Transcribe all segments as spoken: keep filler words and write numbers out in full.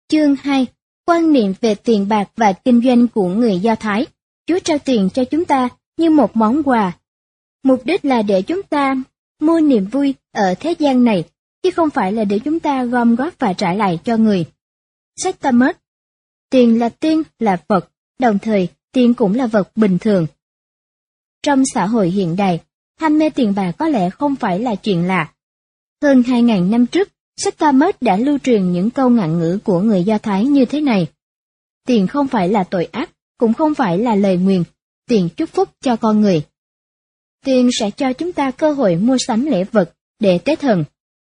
Chương hai. Quan niệm về tiền bạc và kinh doanh của người Do Thái. Chúa trao tiền cho chúng ta như một món quà. Mục đích là để chúng ta mua niềm vui ở thế gian này, chứ không phải là để chúng ta gom góp và trả lại cho người. Sách Talmud. Tiền là tiên, là vật, đồng thời tiền cũng là vật bình thường. Trong xã hội hiện đại, ham mê tiền bạc có lẽ không phải là chuyện lạ. Hơn hai ngàn năm trước, sách Talmud đã lưu truyền những câu ngạn ngữ của người Do Thái như thế này. Tiền không phải là tội ác, cũng không phải là lời nguyền, tiền chúc phúc cho con người. Tiền sẽ cho chúng ta cơ hội mua sắm lễ vật để tế thần.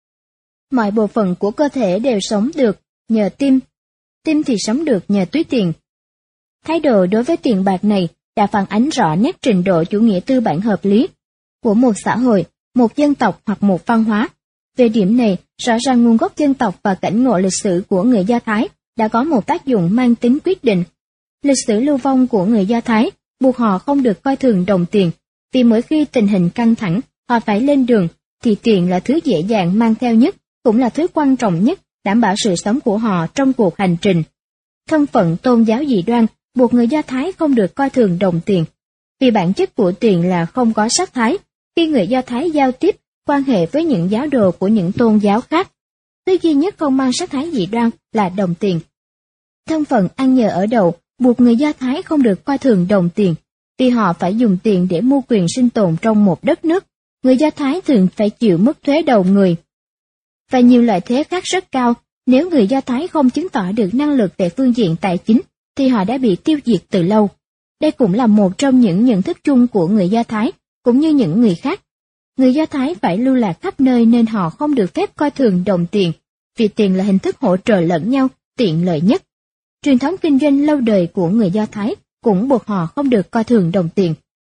Mọi bộ phận của cơ thể đều sống được nhờ tim, tim thì sống được nhờ túi tiền. Thái độ đối với tiền bạc này đã phản ánh rõ nét trình độ chủ nghĩa tư bản hợp lý của một xã hội, một dân tộc hoặc một văn hóa. Về điểm này, rõ ràng nguồn gốc dân tộc và cảnh ngộ lịch sử của người Do Thái đã có một tác dụng mang tính quyết định. Lịch sử lưu vong của người Do Thái buộc họ không được coi thường đồng tiền, vì mỗi khi tình hình căng thẳng, họ phải lên đường, thì tiền là thứ dễ dàng mang theo nhất, cũng là thứ quan trọng nhất, đảm bảo sự sống của họ trong cuộc hành trình. Thân phận tôn giáo dị đoan buộc người Do Thái không được coi thường đồng tiền, vì bản chất của tiền là không có sắc thái. Khi người Do Thái giao tiếp, quan hệ với những giáo đồ của những tôn giáo khác, thứ duy nhất không mang sắc thái dị đoan là đồng tiền. Thân phận ăn nhờ ở đậu buộc người Do Thái không được coi thường đồng tiền, vì họ phải dùng tiền để mua quyền sinh tồn trong một đất nước. Người Do Thái thường phải chịu mức thuế đầu người và nhiều loại thuế khác rất cao. Nếu người Do Thái không chứng tỏ được năng lực về phương diện tài chính, thì họ đã bị tiêu diệt từ lâu. Đây cũng là một trong những nhận thức chung của người Do Thái, cũng như những người khác. Người Do Thái phải lưu lạc khắp nơi nên họ không được phép coi thường đồng tiền, vì tiền là hình thức hỗ trợ lẫn nhau, tiện lợi nhất. Truyền thống kinh doanh lâu đời của người Do Thái cũng buộc họ không được coi thường đồng tiền.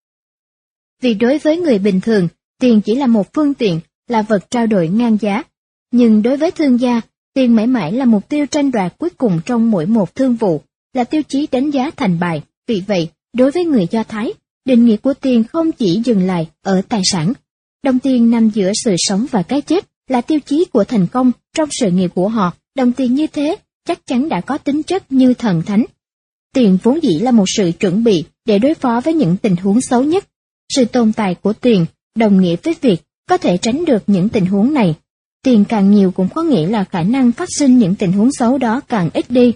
Vì đối với người bình thường, tiền chỉ là một phương tiện, là vật trao đổi ngang giá. Nhưng đối với thương gia, tiền mãi mãi là mục tiêu tranh đoạt cuối cùng trong mỗi một thương vụ, là tiêu chí đánh giá thành bại. Vì vậy, đối với người Do Thái, định nghĩa của tiền không chỉ dừng lại ở tài sản. Đồng tiền nằm giữa sự sống và cái chết, là tiêu chí của thành công trong sự nghiệp của họ. Đồng tiền như thế chắc chắn đã có tính chất như thần thánh. Tiền vốn dĩ là một sự chuẩn bị để đối phó với những tình huống xấu nhất. Sự tồn tại của tiền đồng nghĩa với việc có thể tránh được những tình huống này. Tiền càng nhiều cũng có nghĩa là khả năng phát sinh những tình huống xấu đó càng ít đi.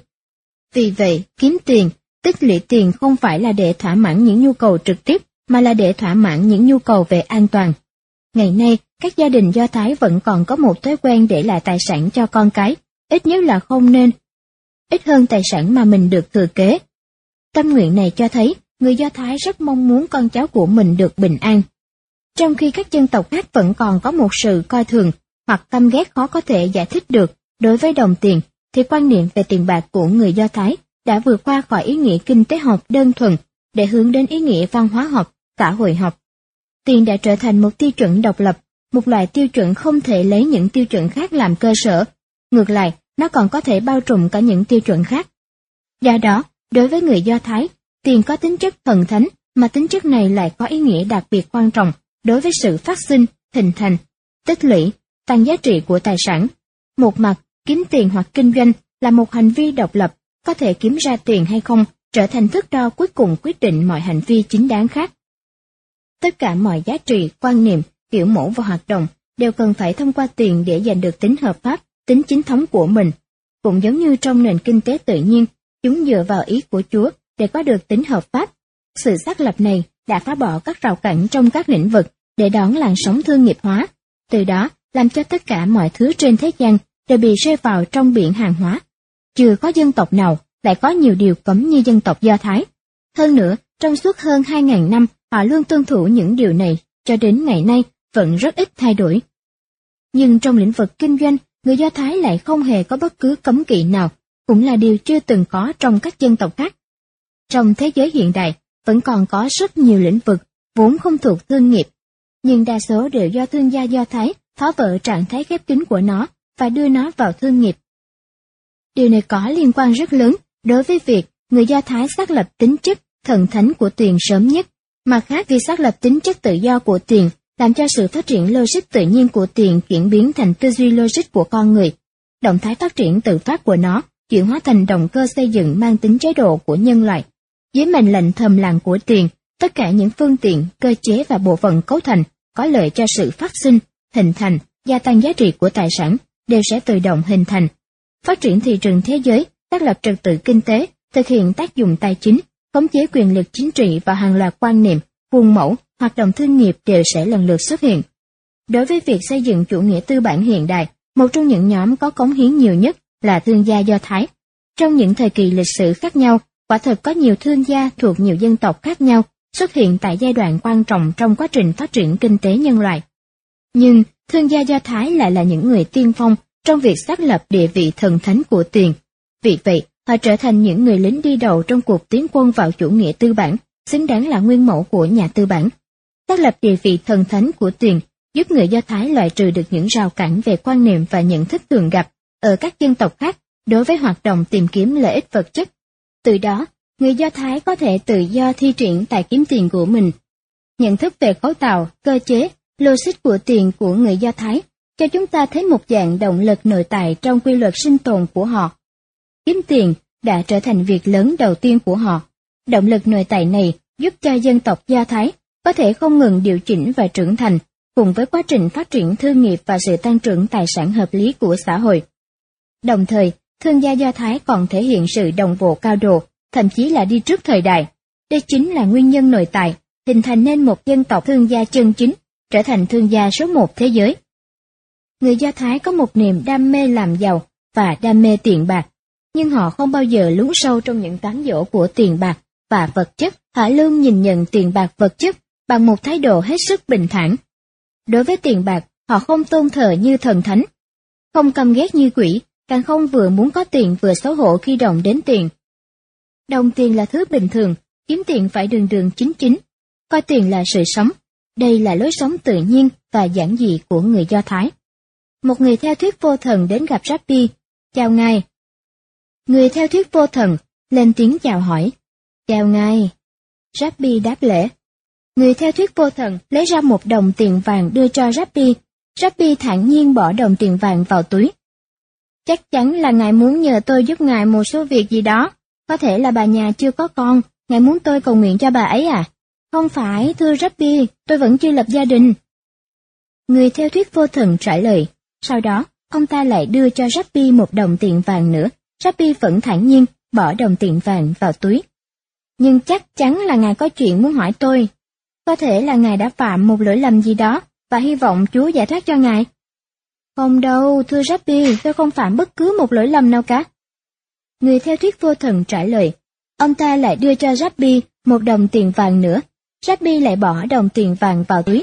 Vì vậy, kiếm tiền, tích lũy tiền không phải là để thỏa mãn những nhu cầu trực tiếp, mà là để thỏa mãn những nhu cầu về an toàn. Ngày nay, các gia đình Do Thái vẫn còn có một thói quen để lại tài sản cho con cái, ít nhất là không nên ít hơn tài sản mà mình được thừa kế. Tâm nguyện này cho thấy người Do Thái rất mong muốn con cháu của mình được bình an. Trong khi các dân tộc khác vẫn còn có một sự coi thường hoặc căm ghét khó có thể giải thích được đối với đồng tiền, thì quan niệm về tiền bạc của người Do Thái đã vượt qua khỏi ý nghĩa kinh tế học đơn thuần để hướng đến ý nghĩa văn hóa học, xã hội học. Tiền đã trở thành một tiêu chuẩn độc lập, một loại tiêu chuẩn không thể lấy những tiêu chuẩn khác làm cơ sở. Ngược lại, nó còn có thể bao trùm cả những tiêu chuẩn khác. Do đó, đối với người Do Thái, tiền có tính chất thần thánh, mà tính chất này lại có ý nghĩa đặc biệt quan trọng đối với sự phát sinh, hình thành, tích lũy, tăng giá trị của tài sản. Một mặt, kiếm tiền hoặc kinh doanh là một hành vi độc lập, có thể kiếm ra tiền hay không trở thành thước đo cuối cùng quyết định mọi hành vi chính đáng khác. Tất cả mọi giá trị, quan niệm, kiểu mẫu và hoạt động đều cần phải thông qua tiền để giành được tính hợp pháp, tính chính thống của mình. Cũng giống như trong nền kinh tế tự nhiên, chúng dựa vào ý của Chúa để có được tính hợp pháp. Sự xác lập này đã phá bỏ các rào cản trong các lĩnh vực để đón làn sóng thương nghiệp hóa, từ đó làm cho tất cả mọi thứ trên thế gian đều bị rơi vào trong biển hàng hóa. Chưa có dân tộc nào lại có nhiều điều cấm như dân tộc Do Thái. Hơn nữa, trong suốt hơn hai ngàn năm, họ luôn tuân thủ những điều này, cho đến ngày nay vẫn rất ít thay đổi. Nhưng trong lĩnh vực kinh doanh, người Do Thái lại không hề có bất cứ cấm kỵ nào, cũng là điều chưa từng có trong các dân tộc khác. Trong thế giới hiện đại, vẫn còn có rất nhiều lĩnh vực vốn không thuộc thương nghiệp, nhưng đa số đều do thương gia Do Thái phá vỡ trạng thái khép kín của nó và đưa nó vào thương nghiệp. Điều này có liên quan rất lớn đối với việc người Do Thái xác lập tính chất thần thánh của tiền sớm nhất. Mặt khác, việc xác lập tính chất tự do của tiền làm cho sự phát triển logic tự nhiên của tiền chuyển biến thành tư duy logic của con người. Động thái phát triển tự phát của nó chuyển hóa thành động cơ xây dựng mang tính chế độ của nhân loại. Dưới mệnh lệnh thầm lặng của tiền, tất cả những phương tiện, cơ chế và bộ phận cấu thành có lợi cho sự phát sinh, hình thành, gia tăng giá trị của tài sản đều sẽ tự động hình thành. Phát triển thị trường thế giới, xác lập trật tự kinh tế, thực hiện tác dụng tài chính, khống chế quyền lực chính trị và hàng loạt quan niệm, khuôn mẫu, hoạt động thương nghiệp đều sẽ lần lượt xuất hiện. Đối với việc xây dựng chủ nghĩa tư bản hiện đại, một trong những nhóm có cống hiến nhiều nhất là thương gia Do Thái. Trong những thời kỳ lịch sử khác nhau, quả thật có nhiều thương gia thuộc nhiều dân tộc khác nhau xuất hiện tại giai đoạn quan trọng trong quá trình phát triển kinh tế nhân loại. Nhưng thương gia Do Thái lại là những người tiên phong trong việc xác lập địa vị thần thánh của tiền. Vì vậy, họ trở thành những người lính đi đầu trong cuộc tiến quân vào chủ nghĩa tư bản, xứng đáng là nguyên mẫu của nhà tư bản. Xác lập địa vị thần thánh của tiền giúp người Do Thái loại trừ được những rào cản về quan niệm và nhận thức thường gặp ở các dân tộc khác đối với hoạt động tìm kiếm lợi ích vật chất. Từ đó, người Do Thái có thể tự do thi triển tài kiếm tiền của mình. Nhận thức về cấu tạo, cơ chế, logic của tiền của người Do Thái cho chúng ta thấy một dạng động lực nội tại trong quy luật sinh tồn của họ. Kiếm tiền đã trở thành việc lớn đầu tiên của họ. Động lực nội tại này giúp cho dân tộc Do Thái có thể không ngừng điều chỉnh và trưởng thành, cùng với quá trình phát triển thương nghiệp và sự tăng trưởng tài sản hợp lý của xã hội. Đồng thời, thương gia Do Thái còn thể hiện sự đồng bộ cao độ, thậm chí là đi trước thời đại. Đây chính là nguyên nhân nội tại, hình thành nên một dân tộc thương gia chân chính, trở thành thương gia số một thế giới. Người Do Thái có một niềm đam mê làm giàu và đam mê tiền bạc, nhưng họ không bao giờ lún sâu trong những cám dỗ của tiền bạc và vật chất. Họ luôn nhìn nhận tiền bạc vật chất bằng một thái độ hết sức bình thản. Đối với tiền bạc, họ không tôn thờ như thần thánh, không căm ghét như quỷ, càng không vừa muốn có tiền vừa xấu hổ khi động đến tiền. Đồng tiền là thứ bình thường, kiếm tiền phải đường đường chính chính, coi tiền là sự sống. Đây là lối sống tự nhiên và giản dị của người Do Thái. Một người theo thuyết vô thần đến gặp Rabbi, chào ngài. Người theo thuyết vô thần lên tiếng chào hỏi, chào ngài. Rabbi đáp lễ. Người theo thuyết vô thần lấy ra một đồng tiền vàng đưa cho Rabbi. Rabbi thản nhiên bỏ đồng tiền vàng vào túi. Chắc chắn là ngài muốn nhờ tôi giúp ngài một số việc gì đó. Có thể là bà nhà chưa có con, ngài muốn tôi cầu nguyện cho bà ấy à? Không phải, thưa Rabbi, tôi vẫn chưa lập gia đình. Người theo thuyết vô thần trả lời. Sau đó, ông ta lại đưa cho Rabbi một đồng tiền vàng nữa. Rabbi vẫn thản nhiên bỏ đồng tiền vàng vào túi. Nhưng chắc chắn là ngài có chuyện muốn hỏi tôi. Có thể là ngài đã phạm một lỗi lầm gì đó và hy vọng Chúa giải thoát cho ngài. Không đâu, thưa Rabbi, tôi không phạm bất cứ một lỗi lầm nào cả. Người theo thuyết vô thần trả lời. Ông ta lại đưa cho Rabbi một đồng tiền vàng nữa. Rabbi lại bỏ đồng tiền vàng vào túi.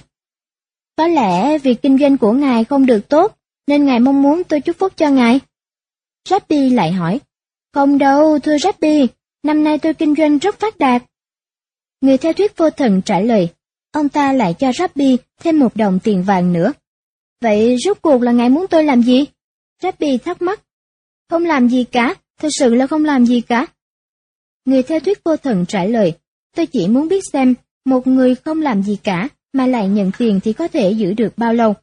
Có lẽ việc kinh doanh của ngài không được tốt, nên ngài mong muốn tôi chúc phúc cho ngài. Rabbi lại hỏi. Không đâu, thưa Rabbi, năm nay tôi kinh doanh rất phát đạt. Người theo thuyết vô thần trả lời. Ông ta lại cho Rabbi thêm một đồng tiền vàng nữa. Vậy rốt cuộc là ngài muốn tôi làm gì? Rabbi thắc mắc. Không làm gì cả, thực sự là không làm gì cả. Người theo thuyết vô thần trả lời. Tôi chỉ muốn biết xem, một người không làm gì cả, mà lại nhận tiền thì có thể giữ được bao lâu.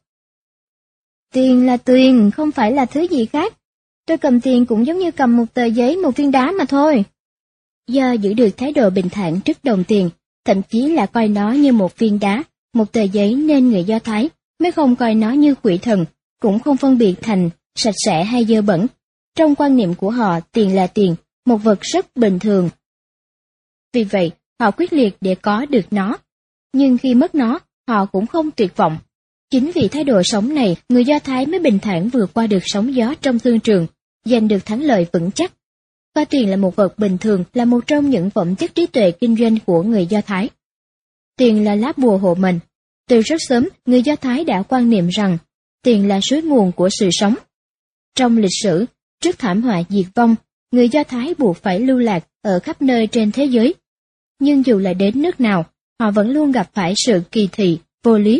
Tiền là tiền, không phải là thứ gì khác. Tôi cầm tiền cũng giống như cầm một tờ giấy, một viên đá mà thôi. Do giữ được thái độ bình thản trước đồng tiền, thậm chí là coi nó như một viên đá, một tờ giấy nên người Do Thái mới không coi nó như quỷ thần, cũng không phân biệt thành sạch sẽ hay dơ bẩn. Trong quan niệm của họ, tiền là tiền, một vật rất bình thường. Vì vậy, họ quyết liệt để có được nó. Nhưng khi mất nó, họ cũng không tuyệt vọng. Chính vì thái độ sống này, người Do Thái mới bình thản vượt qua được sóng gió trong thương trường, giành được thắng lợi vững chắc. Coi tiền là một vật bình thường là một trong những phẩm chất trí tuệ kinh doanh của người Do Thái. Tiền là lá bùa hộ mệnh. Từ rất sớm, người Do Thái đã quan niệm rằng tiền là suối nguồn của sự sống. Trong lịch sử, trước thảm họa diệt vong, người Do Thái buộc phải lưu lạc ở khắp nơi trên thế giới. Nhưng dù là đến nước nào, họ vẫn luôn gặp phải sự kỳ thị, vô lý.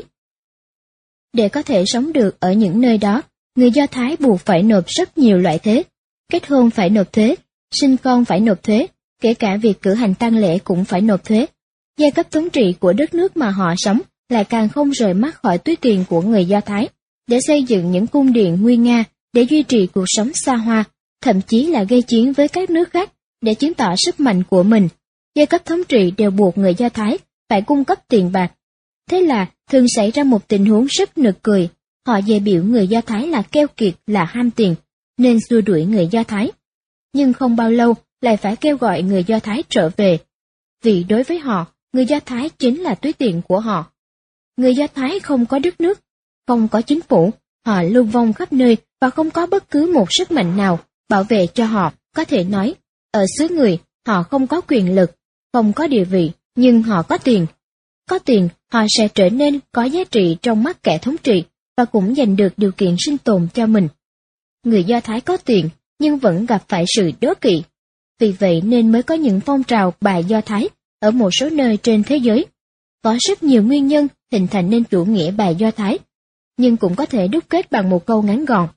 Để có thể sống được ở những nơi đó, người Do Thái buộc phải nộp rất nhiều loại thuế. Kết hôn phải nộp thuế, sinh con phải nộp thuế, kể cả việc cử hành tang lễ cũng phải nộp thuế. Giai cấp thống trị của đất nước mà họ sống lại càng không rời mắt khỏi túi tiền của người Do Thái. Để xây dựng những cung điện nguy nga, để duy trì cuộc sống xa hoa, thậm chí là gây chiến với các nước khác để chứng tỏ sức mạnh của mình. Giai cấp thống trị đều buộc người Do Thái phải cung cấp tiền bạc. Thế là thường xảy ra một tình huống rất nực cười. Họ dè biểu người Do Thái là keo kiệt, là ham tiền, nên xua đuổi người Do Thái. Nhưng không bao lâu lại phải kêu gọi người Do Thái trở về. Vì đối với họ, người Do Thái chính là túi tiền của họ. Người Do Thái không có đất nước, không có chính phủ, họ lưu vong khắp nơi và không có bất cứ một sức mạnh nào bảo vệ cho họ. Có thể nói, ở xứ người, họ không có quyền lực, không có địa vị, nhưng họ có tiền. Có tiền, họ sẽ trở nên có giá trị trong mắt kẻ thống trị và cũng giành được điều kiện sinh tồn cho mình. Người Do Thái có tiền, nhưng vẫn gặp phải sự đố kỵ. Vì vậy nên mới có những phong trào bài Do Thái ở một số nơi trên thế giới. Có rất nhiều nguyên nhân hình thành nên chủ nghĩa bài Do Thái, nhưng cũng có thể đúc kết bằng một câu ngắn gọn.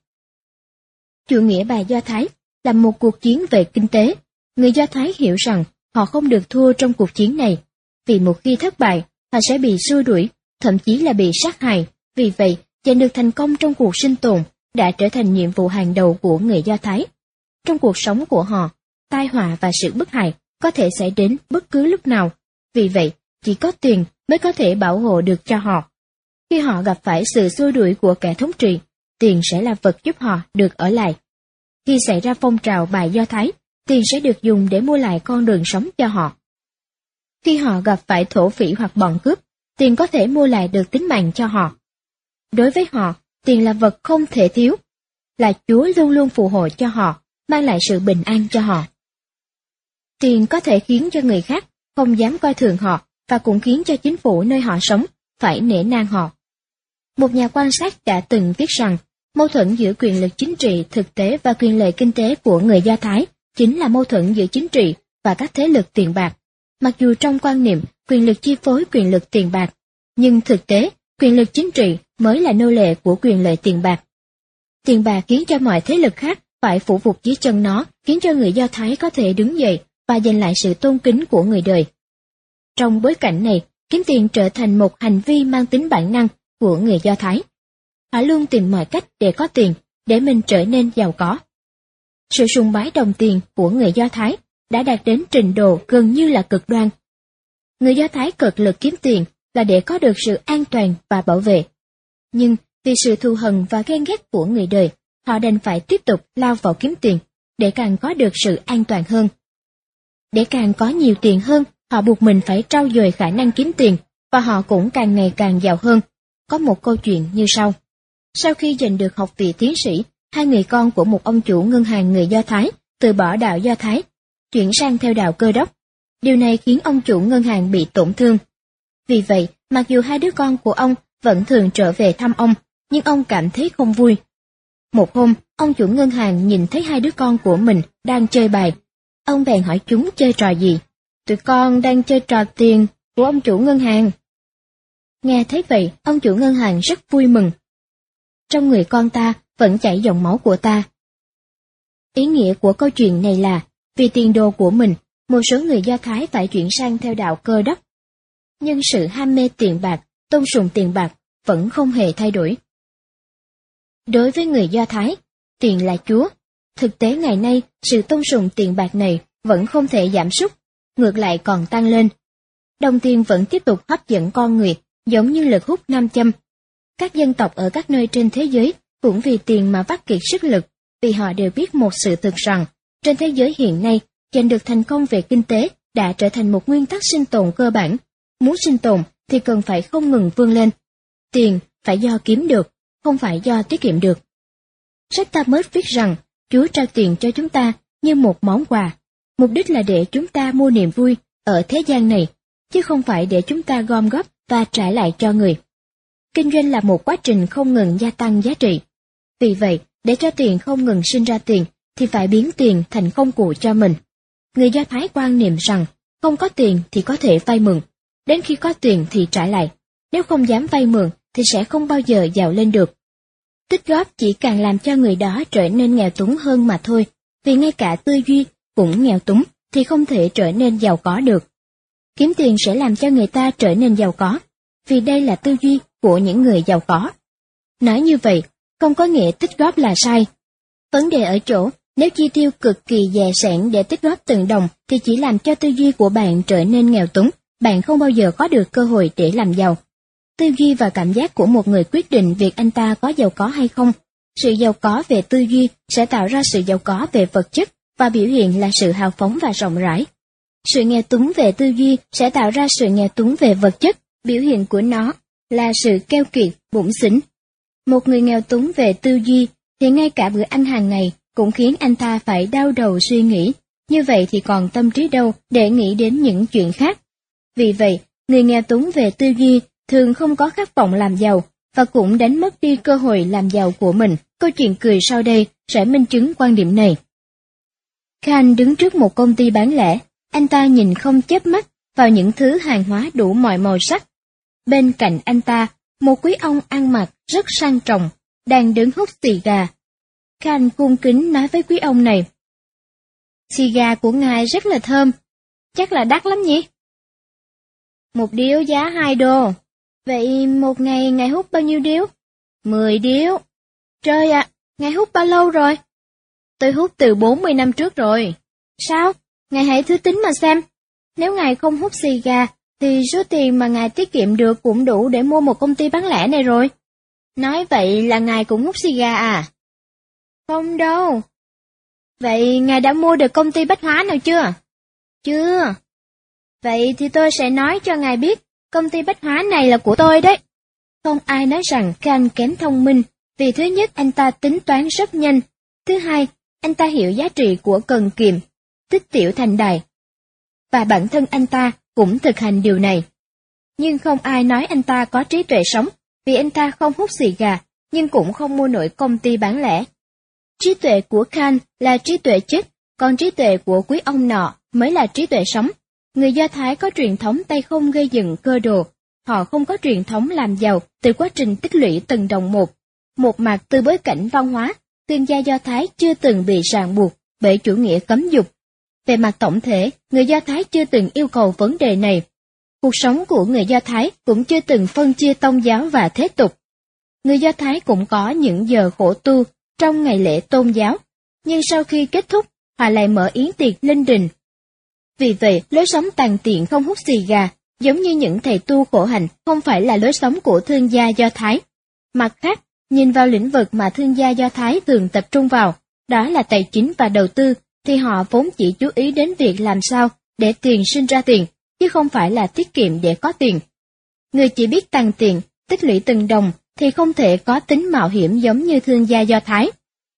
Chủ nghĩa bài Do Thái là một cuộc chiến về kinh tế. Người Do Thái hiểu rằng họ không được thua trong cuộc chiến này, vì một khi thất bại, họ sẽ bị xua đuổi, thậm chí là bị sát hại. Vì vậy, giành được thành công trong cuộc sinh tồn đã trở thành nhiệm vụ hàng đầu của người Do Thái. Trong cuộc sống của họ, tai họa và sự bức hại có thể xảy đến bất cứ lúc nào. Vì vậy, chỉ có tiền mới có thể bảo hộ được cho họ. Khi họ gặp phải sự xua đuổi của kẻ thống trị, tiền sẽ là vật giúp họ được ở lại. Khi xảy ra phong trào bài Do Thái, tiền sẽ được dùng để mua lại con đường sống cho họ. Khi họ gặp phải thổ phỉ hoặc bọn cướp, tiền có thể mua lại được tính mạng cho họ. Đối với họ, tiền là vật không thể thiếu, là Chúa luôn luôn phù hộ cho họ, mang lại sự bình an cho họ. Tiền có thể khiến cho người khác không dám coi thường họ và cũng khiến cho chính phủ nơi họ sống phải nể nang họ. Một nhà quan sát đã từng viết rằng, mâu thuẫn giữa quyền lực chính trị thực tế và quyền lợi kinh tế của người Do Thái chính là mâu thuẫn giữa chính trị và các thế lực tiền bạc. Mặc dù trong quan niệm quyền lực chi phối quyền lực tiền bạc, nhưng thực tế quyền lực chính trị mới là nô lệ của quyền lợi tiền bạc. Tiền bạc khiến cho mọi thế lực khác phải phủ phục dưới chân nó, khiến cho người Do Thái có thể đứng dậy và giành lại sự tôn kính của người đời. Trong bối cảnh này, kiếm tiền trở thành một hành vi mang tính bản năng của người Do Thái. Họ luôn tìm mọi cách để có tiền, để mình trở nên giàu có. Sự sùng bái đồng tiền của người Do Thái đã đạt đến trình độ gần như là cực đoan. Người Do Thái cực lực kiếm tiền là để có được sự an toàn và bảo vệ. Nhưng vì sự thù hằn và ghen ghét của người đời, họ đành phải tiếp tục lao vào kiếm tiền, để càng có được sự an toàn hơn. Để càng có nhiều tiền hơn, họ buộc mình phải trau dồi khả năng kiếm tiền, và họ cũng càng ngày càng giàu hơn. Có một câu chuyện như sau. Sau khi giành được học vị tiến sĩ, hai người con của một ông chủ ngân hàng người Do Thái từ bỏ đạo Do Thái, chuyển sang theo đạo Cơ Đốc. Điều này khiến ông chủ ngân hàng bị tổn thương. Vì vậy, mặc dù hai đứa con của ông vẫn thường trở về thăm ông, nhưng ông cảm thấy không vui. Một hôm, ông chủ ngân hàng nhìn thấy hai đứa con của mình đang chơi bài. Ông bèn hỏi chúng chơi trò gì. Tụi con đang chơi trò tiền của ông chủ ngân hàng. Nghe thấy vậy, ông chủ ngân hàng rất vui mừng. Trong người con ta vẫn chảy dòng máu của ta. Ý nghĩa của câu chuyện này là, vì tiền đồ của mình, một số người Do Thái phải chuyển sang theo đạo Cơ Đốc. Nhưng sự ham mê tiền bạc, tôn sùng tiền bạc vẫn không hề thay đổi. Đối với người Do Thái, tiền là Chúa. Thực tế ngày nay, sự tôn sùng tiền bạc này vẫn không thể giảm sút, ngược lại còn tăng lên. Đồng tiền vẫn tiếp tục hấp dẫn con người, giống như lực hút nam châm. Các dân tộc ở các nơi trên thế giới cũng vì tiền mà vắt kiệt sức lực, vì họ đều biết một sự thực rằng, trên thế giới hiện nay, giành được thành công về kinh tế đã trở thành một nguyên tắc sinh tồn cơ bản. Muốn sinh tồn thì cần phải không ngừng vươn lên. Tiền phải do kiếm được, không phải do tiết kiệm được. Sách Ta-mớt viết rằng, Chúa trao tiền cho chúng ta như một món quà, mục đích là để chúng ta mua niềm vui ở thế gian này, chứ không phải để chúng ta gom góp và trả lại cho người. Kinh doanh là một quá trình không ngừng gia tăng giá trị. Vì vậy, để cho tiền không ngừng sinh ra tiền, thì phải biến tiền thành công cụ cho mình. Người Do Thái quan niệm rằng, không có tiền thì có thể vay mượn, đến khi có tiền thì trả lại. Nếu không dám vay mượn thì sẽ không bao giờ giàu lên được. Tích góp chỉ càng làm cho người đó trở nên nghèo túng hơn mà thôi, vì ngay cả tư duy cũng nghèo túng thì không thể trở nên giàu có được. Kiếm tiền sẽ làm cho người ta trở nên giàu có, vì đây là tư duy của những người giàu có. Nói như vậy, không có nghĩa tích góp là sai. Vấn đề ở chỗ, Nếu chi tiêu cực kỳ dè sẻn để tích góp từng đồng thì chỉ làm cho tư duy của bạn trở nên nghèo túng, bạn không bao giờ có được cơ hội để làm giàu. Tư duy và cảm giác của một người quyết định việc anh ta có giàu có hay không. Sự giàu có về tư duy sẽ tạo ra sự giàu có về vật chất và biểu hiện là sự hào phóng và rộng rãi. Sự nghèo túng về tư duy sẽ tạo ra sự nghèo túng về vật chất, biểu hiện của nó là sự keo kiệt, bủn xỉn. Một người nghèo túng về tư duy thì ngay cả bữa ăn hàng ngày cũng khiến anh ta phải đau đầu suy nghĩ, như vậy thì còn tâm trí đâu để nghĩ đến những chuyện khác. Vì vậy, người nghèo túng về tư duy thường không có khát vọng làm giàu và cũng đánh mất đi cơ hội làm giàu của mình. Câu chuyện cười sau đây sẽ minh chứng quan điểm này. Khan đứng trước một công ty bán lẻ, anh ta nhìn không chớp mắt vào những thứ hàng hóa đủ mọi màu sắc. Bên cạnh anh ta, một quý ông ăn mặc rất sang trọng, đang đứng hút xì gà. Khan cung kính nói với quý ông này: "Xì gà của ngài rất là thơm, chắc là đắt lắm nhỉ?" "Một điếu giá hai đô." "Vậy một ngày ngài hút bao nhiêu điếu?" Mười điếu." "Trời ạ, ngài hút bao lâu rồi?" "Tôi hút từ bốn mươi năm trước rồi." "Sao? Ngài hãy thử tính mà xem. Nếu ngài không hút xì gà, thì số tiền mà ngài tiết kiệm được cũng đủ để mua một công ty bán lẻ này rồi." "Nói vậy là ngài cũng hút xì gà à?" "Không đâu." "Vậy ngài đã mua được công ty bách hóa nào chưa?" "Chưa." "Vậy thì tôi sẽ nói cho ngài biết, công ty bách hóa này là của tôi đấy." Không ai nói rằng Khan kém thông minh, vì thứ nhất anh ta tính toán rất nhanh, thứ hai anh ta hiểu giá trị của cần kiệm, tích tiểu thành đại. Và bản thân anh ta cũng thực hành điều này. Nhưng không ai nói anh ta có trí tuệ sống, vì anh ta không hút xì gà, nhưng cũng không mua nổi công ty bán lẻ. Trí tuệ của Khan là trí tuệ chết, còn trí tuệ của quý ông nọ mới là trí tuệ sống. Người Do Thái có truyền thống tay không gây dựng cơ đồ, họ không có truyền thống làm giàu từ quá trình tích lũy từng đồng một. Một mặt từ bối cảnh văn hóa, thương gia Do Thái chưa từng bị ràng buộc bởi chủ nghĩa cấm dục. Về mặt tổng thể, người Do Thái chưa từng yêu cầu vấn đề này. Cuộc sống của người Do Thái cũng chưa từng phân chia tôn giáo và thế tục. Người Do Thái cũng có những giờ khổ tu trong ngày lễ tôn giáo, nhưng sau khi kết thúc, họ lại mở yến tiệc linh đình. Vì vậy, lối sống tàn tiện không hút xì gà, giống như những thầy tu khổ hạnh, không phải là lối sống của thương gia Do Thái. Mặt khác, nhìn vào lĩnh vực mà thương gia Do Thái thường tập trung vào, đó là tài chính và đầu tư, thì họ vốn chỉ chú ý đến việc làm sao để tiền sinh ra tiền, chứ không phải là tiết kiệm để có tiền. Người chỉ biết tàn tiền, tích lũy từng đồng, thì không thể có tính mạo hiểm giống như thương gia Do Thái.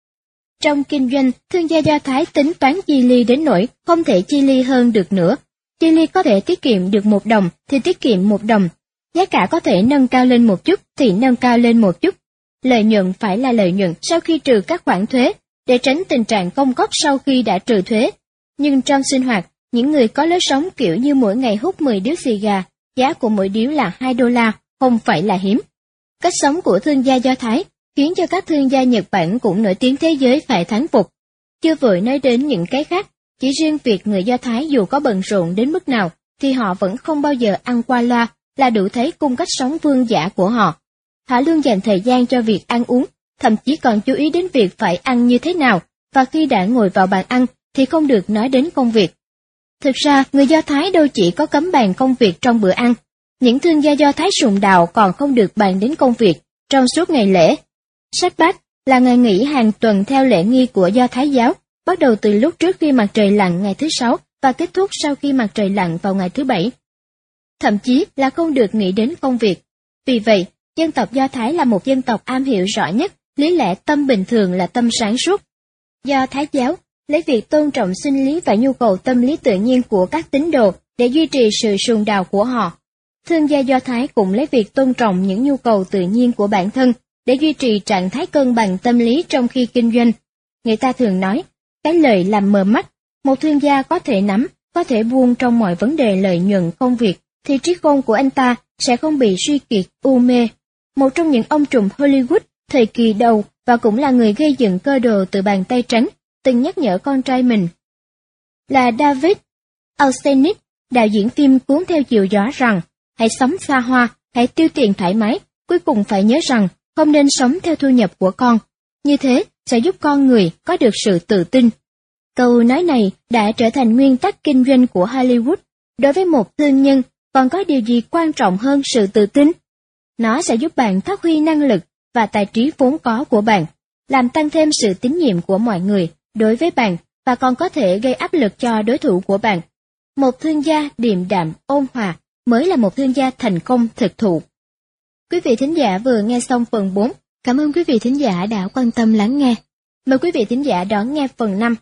Trong kinh doanh, thương gia Do Thái tính toán chi ly đến nỗi không thể chi ly hơn được nữa. Chi ly có thể tiết kiệm được một đồng thì tiết kiệm một đồng. Giá cả có thể nâng cao lên một chút thì nâng cao lên một chút. Lợi nhuận phải là lợi nhuận sau khi trừ các khoản thuế, để tránh tình trạng công cốc sau khi đã trừ thuế. Nhưng trong sinh hoạt, những người có lối sống kiểu như mỗi ngày hút mười điếu xì gà, giá của mỗi điếu là hai đô la, không phải là hiếm. Cách sống của thương gia Do Thái khiến cho các thương gia Nhật Bản cũng nổi tiếng thế giới phải thán phục. Chưa vội nói đến những cái khác, chỉ riêng việc người Do Thái dù có bận rộn đến mức nào, thì họ vẫn không bao giờ ăn qua loa là đủ thấy cung cách sống vương giả của họ. Họ luôn dành thời gian cho việc ăn uống, thậm chí còn chú ý đến việc phải ăn như thế nào, và khi đã ngồi vào bàn ăn thì không được nói đến công việc. Thực ra, người Do Thái đâu chỉ có cấm bàn công việc trong bữa ăn. Những thương gia Do Thái sùng đạo còn không được bàn đến công việc trong suốt ngày lễ. Sabbath là ngày nghỉ hàng tuần theo lễ nghi của Do Thái giáo, bắt đầu từ lúc trước khi mặt trời lặn ngày thứ sáu và kết thúc sau khi mặt trời lặn vào ngày thứ bảy. Thậm chí là không được nghĩ đến công việc. Vì vậy, dân tộc Do Thái là một dân tộc am hiểu rõ nhất lý lẽ tâm bình thường là tâm sáng suốt. Do Thái giáo lấy việc tôn trọng sinh lý và nhu cầu tâm lý tự nhiên của các tín đồ để duy trì sự sùng đạo của họ. Thương gia Do Thái cũng lấy việc tôn trọng những nhu cầu tự nhiên của bản thân để duy trì trạng thái cân bằng tâm lý trong khi kinh doanh. Người ta thường nói, cái lời làm mờ mắt, một thương gia có thể nắm, có thể buông trong mọi vấn đề lợi nhuận công việc, thì trí khôn của anh ta sẽ không bị suy kiệt, u mê. Một trong những ông trùm Hollywood thời kỳ đầu và cũng là người gây dựng cơ đồ từ bàn tay trắng, từng nhắc nhở con trai mình là David Austenich, đạo diễn phim Cuốn theo chiều gió rằng, hãy sống xa hoa, hãy tiêu tiền thoải mái, cuối cùng phải nhớ rằng không nên sống theo thu nhập của con. Như thế, sẽ giúp con người có được sự tự tin. Câu nói này đã trở thành nguyên tắc kinh doanh của Hollywood. Đối với một thương nhân, còn có điều gì quan trọng hơn sự tự tin? Nó sẽ giúp bạn phát huy năng lực và tài trí vốn có của bạn, làm tăng thêm sự tín nhiệm của mọi người đối với bạn và còn có thể gây áp lực cho đối thủ của bạn. Một thương gia điềm đạm, ôn hòa mới là một thương gia thành công thực thụ. Quý vị thính giả vừa nghe xong phần bốn. Cảm ơn quý vị thính giả đã quan tâm lắng nghe. Mời quý vị thính giả đón nghe phần năm.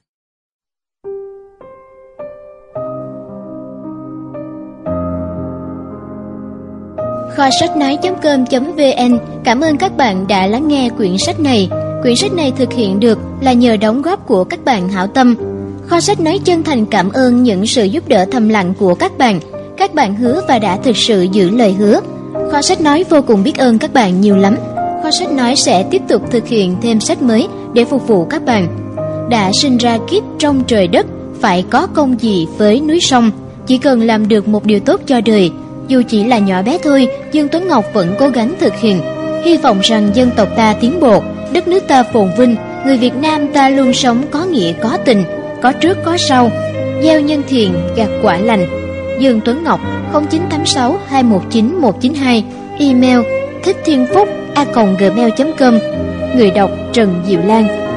Kho sách nói chấm com chấm vn cảm ơn các bạn đã lắng nghe quyển sách này. Quyển sách này thực hiện được là nhờ đóng góp của các bạn hảo tâm. Kho sách nói chân thành cảm ơn những sự giúp đỡ thầm lặng của các bạn. Các bạn hứa và đã thực sự giữ lời hứa. Kho sách nói vô cùng biết ơn các bạn nhiều lắm. Kho sách nói sẽ tiếp tục thực hiện thêm sách mới để phục vụ các bạn. Đã sinh ra kiếp trong trời đất, phải có công gì với núi sông. Chỉ cần làm được một điều tốt cho đời, dù chỉ là nhỏ bé thôi, Dương Tuấn Ngọc vẫn cố gắng thực hiện. Hy vọng rằng dân tộc ta tiến bộ, đất nước ta phồn vinh, người Việt Nam ta luôn sống có nghĩa có tình, có trước có sau, gieo nhân thiện gặt quả lành. Dương Tuấn Ngọc không chín tám sáu hai một chín một chín hai, email thích thiên phúc a còng gmail chấm com. Người đọc Trần Diệu Lan.